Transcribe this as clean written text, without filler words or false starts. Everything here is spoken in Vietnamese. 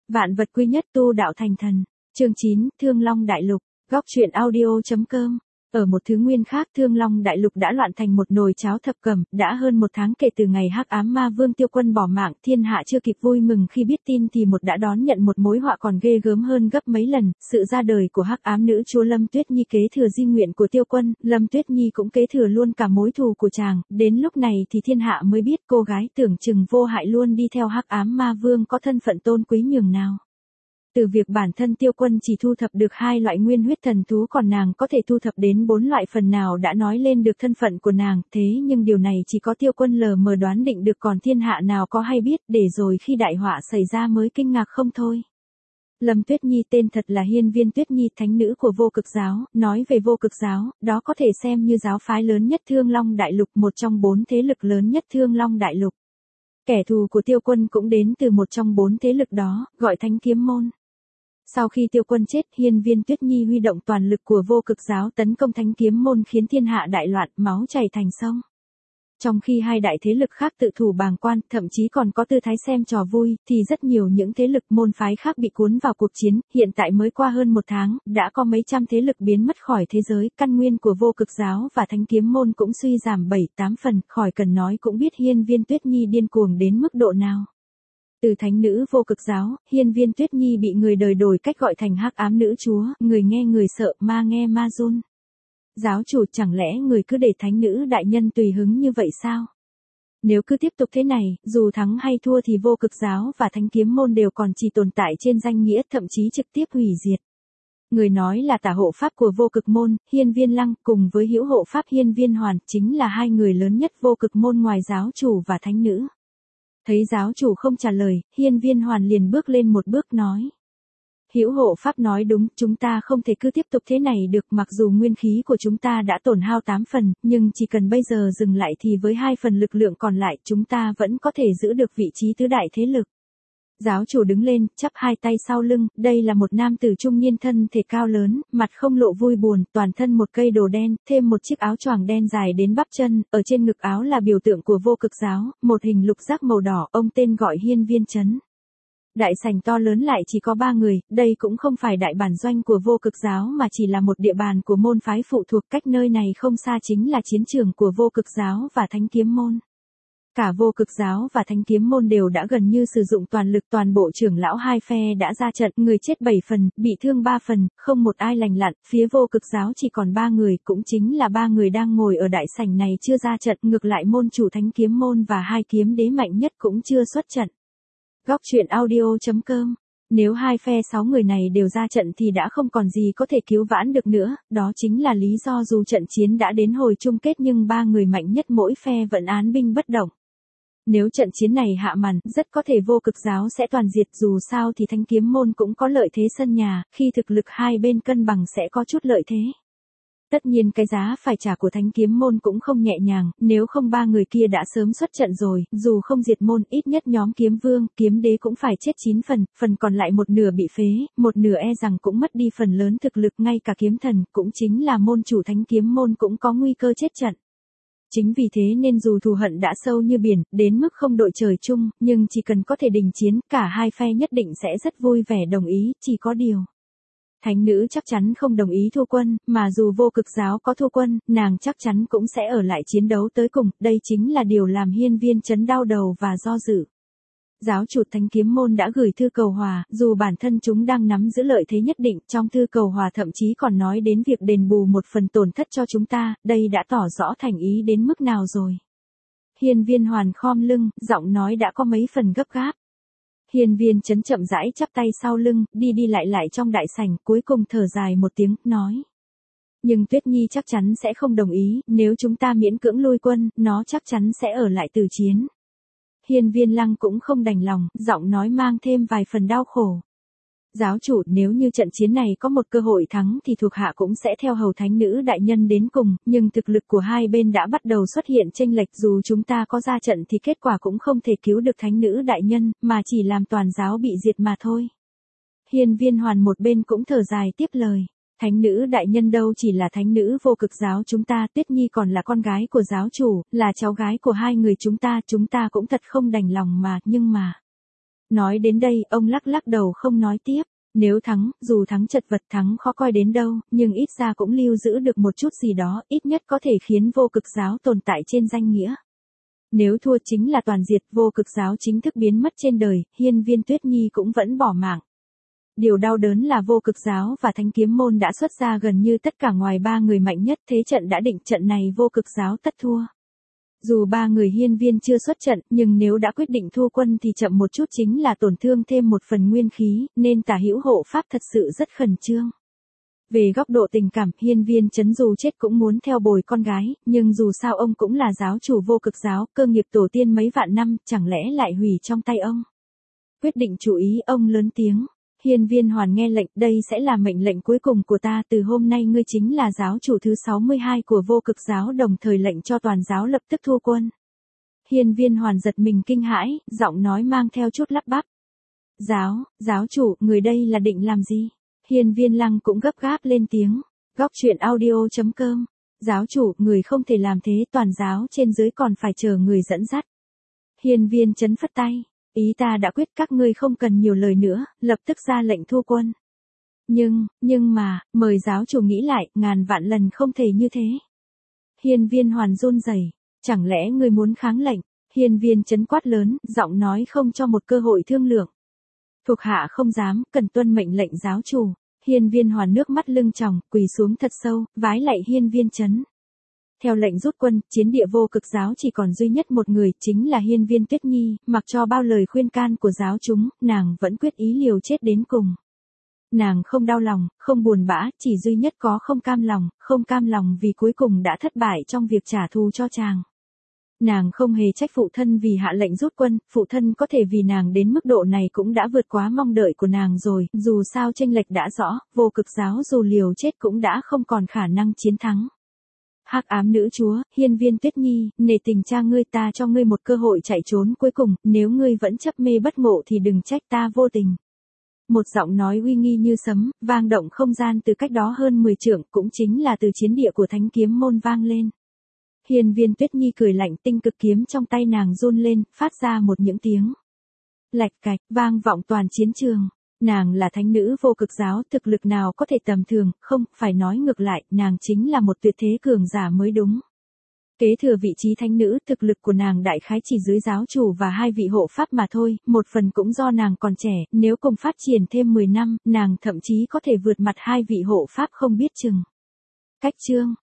Vạn vật quy nhất, tu đạo thành thần. Chương 9, Thương Long Đại Lục. Góc truyện audio.com. Ở một thứ nguyên khác, Thương Long Đại Lục đã loạn thành một nồi cháo thập cẩm. Đã hơn một tháng kể từ ngày Hắc Ám Ma Vương Tiêu Quân bỏ mạng, thiên hạ chưa kịp vui mừng khi biết tin thì đã đón nhận một mối họa còn ghê gớm hơn gấp mấy lần. Sự ra đời của Hắc Ám nữ chúa Lâm Tuyết Nhi kế thừa di nguyện của Tiêu Quân. Lâm Tuyết Nhi cũng kế thừa luôn cả mối thù của chàng. Đến lúc này thì thiên hạ mới biết cô gái tưởng chừng vô hại luôn đi theo Hắc Ám Ma Vương có thân phận tôn quý nhường nào. Từ việc bản thân Tiêu Quân chỉ thu thập được 2 loại nguyên huyết thần thú, còn nàng có thể thu thập đến 4 loại, phần nào đã nói lên được thân phận của nàng. Thế nhưng điều này chỉ có Tiêu Quân lờ mờ đoán định được, còn thiên hạ nào có hay biết, để rồi khi đại họa xảy ra mới kinh ngạc không thôi. Lâm Tuyết Nhi tên thật là Hiên Viên Tuyết Nhi, thánh nữ của Vô Cực giáo. Nói về Vô Cực giáo, đó có thể xem như giáo phái lớn nhất Thương Long Đại Lục, một trong 4 thế lực lớn nhất Thương Long Đại Lục. Kẻ thù của Tiêu Quân cũng đến từ một trong 4 thế lực đó, gọi Thánh Kiếm Môn. Sau khi Tiêu Quân chết, Hiên Viên Tuyết Nhi huy động toàn lực của Vô Cực giáo tấn công Thánh Kiếm Môn, khiến thiên hạ đại loạn, máu chảy thành sông. Trong khi 2 đại thế lực khác tự thủ bàng quan, thậm chí còn có tư thái xem trò vui, thì rất nhiều những thế lực môn phái khác bị cuốn vào cuộc chiến. Hiện tại mới qua hơn một tháng, đã có mấy trăm thế lực biến mất khỏi thế giới. Căn nguyên của Vô Cực giáo và Thánh Kiếm Môn cũng suy giảm 7-8 phần, khỏi cần nói cũng biết Hiên Viên Tuyết Nhi điên cuồng đến mức độ nào. Từ thánh nữ Vô Cực giáo, Hiên Viên Tuyết Nhi bị người đời đổi cách gọi thành Hắc Ám nữ chúa, người nghe người sợ, ma nghe ma run. Giáo chủ, chẳng lẽ người cứ để thánh nữ đại nhân tùy hứng như vậy sao? Nếu cứ tiếp tục thế này, dù thắng hay thua thì Vô Cực giáo và Thánh Kiếm Môn đều còn chỉ tồn tại trên danh nghĩa, thậm chí trực tiếp hủy diệt. Người nói là tả hộ pháp của Vô Cực môn, Hiên Viên Lăng, cùng với hữu hộ pháp Hiên Viên Hoàn, chính là 2 người lớn nhất Vô Cực môn ngoài giáo chủ và thánh nữ. Thấy giáo chủ không trả lời, Hiên Viên Hoàn liền bước lên một bước nói. Hữu hộ pháp nói đúng, chúng ta không thể cứ tiếp tục thế này được, mặc dù nguyên khí của chúng ta đã tổn hao 8 phần, nhưng chỉ cần bây giờ dừng lại thì với 2 phần lực lượng còn lại, chúng ta vẫn có thể giữ được vị trí tứ đại thế lực. Giáo chủ đứng lên, chắp 2 tay sau lưng, đây là một nam tử trung niên thân thể cao lớn, mặt không lộ vui buồn, toàn thân một cây đồ đen, thêm một chiếc áo choàng đen dài đến bắp chân, ở trên ngực áo là biểu tượng của Vô Cực giáo, một hình lục giác màu đỏ, ông tên gọi Hiên Viên Chấn. Đại sảnh to lớn lại chỉ có 3 người, đây cũng không phải đại bản doanh của Vô Cực giáo mà chỉ là một địa bàn của môn phái phụ thuộc, cách nơi này không xa chính là chiến trường của Vô Cực giáo và Thánh Kiếm Môn. Cả Vô Cực giáo và Thánh Kiếm Môn đều đã gần như sử dụng toàn lực, toàn bộ trưởng lão 2 phe đã ra trận, người chết 7 phần, bị thương 3 phần, không một ai lành lặn, phía Vô Cực giáo chỉ còn 3 người, cũng chính là 3 người đang ngồi ở đại sảnh này chưa ra trận, ngược lại môn chủ Thánh Kiếm Môn và 2 kiếm đế mạnh nhất cũng chưa xuất trận. Góc truyện audio.com. Nếu 2 phe 6 người này đều ra trận thì đã không còn gì có thể cứu vãn được nữa, đó chính là lý do dù trận chiến đã đến hồi chung kết nhưng 3 người mạnh nhất mỗi phe vẫn án binh bất động. Nếu trận chiến này hạ màn, rất có thể Vô Cực giáo sẽ toàn diệt, dù sao thì Thánh Kiếm Môn cũng có lợi thế sân nhà, khi thực lực 2 bên cân bằng sẽ có chút lợi thế. Tất nhiên cái giá phải trả của Thánh Kiếm Môn cũng không nhẹ nhàng, nếu không 3 người kia đã sớm xuất trận rồi, dù không diệt môn, ít nhất nhóm kiếm vương, kiếm đế cũng phải chết 9 phần, phần còn lại một nửa bị phế, một nửa e rằng cũng mất đi phần lớn thực lực, ngay cả kiếm thần, cũng chính là môn chủ Thánh Kiếm Môn cũng có nguy cơ chết trận. Chính vì thế nên dù thù hận đã sâu như biển, đến mức không đội trời chung, nhưng chỉ cần có thể đình chiến, cả 2 phe nhất định sẽ rất vui vẻ đồng ý, chỉ có điều. Thánh nữ chắc chắn không đồng ý thua quân, mà dù Vô Cực giáo có thua quân, nàng chắc chắn cũng sẽ ở lại chiến đấu tới cùng, đây chính là điều làm Hiên Viên Chấn đau đầu và do dự. Giáo chủ Thánh Kiếm Môn đã gửi thư cầu hòa, dù bản thân chúng đang nắm giữ lợi thế nhất định, trong thư cầu hòa thậm chí còn nói đến việc đền bù một phần tổn thất cho chúng ta, đây đã tỏ rõ thành ý đến mức nào rồi. Hiên Viên Hoàn khom lưng, giọng nói đã có mấy phần gấp gáp. Hiên Viên Chấn chậm rãi chắp tay sau lưng, đi đi lại trong đại sảnh, cuối cùng thở dài một tiếng, nói. Nhưng Tuyết Nhi chắc chắn sẽ không đồng ý, nếu chúng ta miễn cưỡng lui quân, nó chắc chắn sẽ ở lại từ chiến. Hiên Viên Lăng cũng không đành lòng, giọng nói mang thêm vài phần đau khổ. Giáo chủ, nếu như trận chiến này có một cơ hội thắng thì thuộc hạ cũng sẽ theo hầu thánh nữ đại nhân đến cùng, nhưng thực lực của 2 bên đã bắt đầu xuất hiện chênh lệch, dù chúng ta có ra trận thì kết quả cũng không thể cứu được thánh nữ đại nhân, mà chỉ làm toàn giáo bị diệt mà thôi. Hiên Viên Hoàn một bên cũng thở dài tiếp lời. Thánh nữ đại nhân đâu chỉ là thánh nữ Vô Cực giáo chúng ta, Tuyết Nhi còn là con gái của giáo chủ, là cháu gái của 2 người chúng ta cũng thật không đành lòng mà, nhưng mà. Nói đến đây, ông lắc lắc đầu không nói tiếp. Nếu thắng, dù thắng chật vật thắng khó coi đến đâu, nhưng ít ra cũng lưu giữ được một chút gì đó, ít nhất có thể khiến vô cực giáo tồn tại trên danh nghĩa. Nếu thua chính là toàn diệt, vô cực giáo chính thức biến mất trên đời, Hiên Viên Tuyết Nhi cũng vẫn bỏ mạng. Điều đau đớn là vô cực giáo và Thánh Kiếm Môn đã xuất ra gần như tất cả ngoài 3 người mạnh nhất, thế trận đã định, trận này vô cực giáo tất thua. Dù 3 người hiên viên chưa xuất trận, nhưng nếu đã quyết định thua quân thì chậm một chút chính là tổn thương thêm một phần nguyên khí, nên Tả Hữu hộ pháp thật sự rất khẩn trương. Về góc độ tình cảm, Hiên Viên Chấn dù chết cũng muốn theo bồi con gái, nhưng dù sao ông cũng là giáo chủ vô cực giáo, cơ nghiệp tổ tiên mấy vạn năm, chẳng lẽ lại hủy trong tay ông. Quyết định chú ý, ông lớn tiếng. Hiên Viên Hoàn nghe lệnh, đây sẽ là mệnh lệnh cuối cùng của ta, từ hôm nay ngươi chính là giáo chủ thứ 62 của vô cực giáo, đồng thời lệnh cho toàn giáo lập tức thua quân. Hiên Viên Hoàn giật mình kinh hãi, giọng nói mang theo chút lắp bắp. Giáo chủ, người đây là định làm gì? Hiên Viên Lăng cũng gấp gáp lên tiếng. Góc truyện audio.com. Giáo chủ, người không thể làm thế, toàn giáo trên dưới còn phải chờ người dẫn dắt. Hiên Viên Chấn phất tay. Ý ta đã quyết, các ngươi không cần nhiều lời nữa, lập tức ra lệnh thua quân. Nhưng mà, mời giáo chủ nghĩ lại, ngàn vạn lần không thể như thế. Hiên Viên Hoàn run rẩy, chẳng lẽ ngươi muốn kháng lệnh? Hiên Viên Chấn quát lớn, giọng nói không cho một cơ hội thương lượng. Thuộc hạ không dám, cần tuân mệnh lệnh giáo chủ. Hiên Viên Hoàn nước mắt lưng tròng, quỳ xuống thật sâu, vái lạy Hiên Viên Chấn. Theo lệnh rút quân, chiến địa vô cực giáo chỉ còn duy nhất một người, chính là Hiên Viên Tuyết Nhi, mặc cho bao lời khuyên can của giáo chúng, nàng vẫn quyết ý liều chết đến cùng. Nàng không đau lòng, không buồn bã, chỉ duy nhất có không cam lòng vì cuối cùng đã thất bại trong việc trả thù cho chàng. Nàng không hề trách phụ thân vì hạ lệnh rút quân, phụ thân có thể vì nàng đến mức độ này cũng đã vượt quá mong đợi của nàng rồi, dù sao chênh lệch đã rõ, vô cực giáo dù liều chết cũng đã không còn khả năng chiến thắng. Hắc ám nữ chúa, Hiên Viên Tuyết Nhi, nể tình cha ngươi, ta cho ngươi một cơ hội chạy trốn cuối cùng, nếu ngươi vẫn chấp mê bất ngộ thì đừng trách ta vô tình. Một giọng nói uy nghi như sấm, vang động không gian từ cách đó hơn 10 trượng, cũng chính là từ chiến địa của Thánh Kiếm Môn vang lên. Hiên Viên Tuyết Nhi cười lạnh, tinh cực kiếm trong tay nàng run lên, phát ra một những tiếng lạch cạch, vang vọng toàn chiến trường. Nàng là thánh nữ vô cực giáo, thực lực nào có thể tầm thường, không, phải nói ngược lại, nàng chính là một tuyệt thế cường giả mới đúng. Kế thừa vị trí thánh nữ, thực lực của nàng đại khái chỉ dưới giáo chủ và 2 vị hộ pháp mà thôi, một phần cũng do nàng còn trẻ, nếu cùng phát triển thêm 10 năm, nàng thậm chí có thể vượt mặt 2 vị hộ pháp không biết chừng. Cách chương